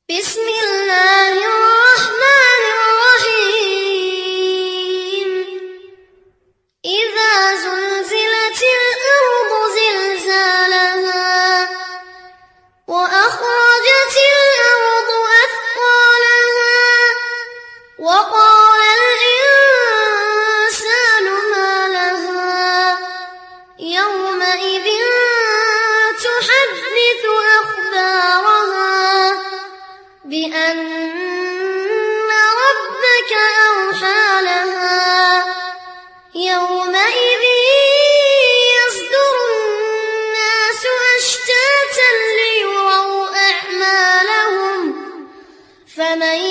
بسم الله الرحمن الرحيم إذا زلزلت الأرض زلزالها وأخرجت الأرض أثقالها وقال الإنسان ما لها يومئذ تحدث أخبارها بأن ربك أوحى لها يومئذ يصدر الناس أشتاتا ليروا أعمالهم فمن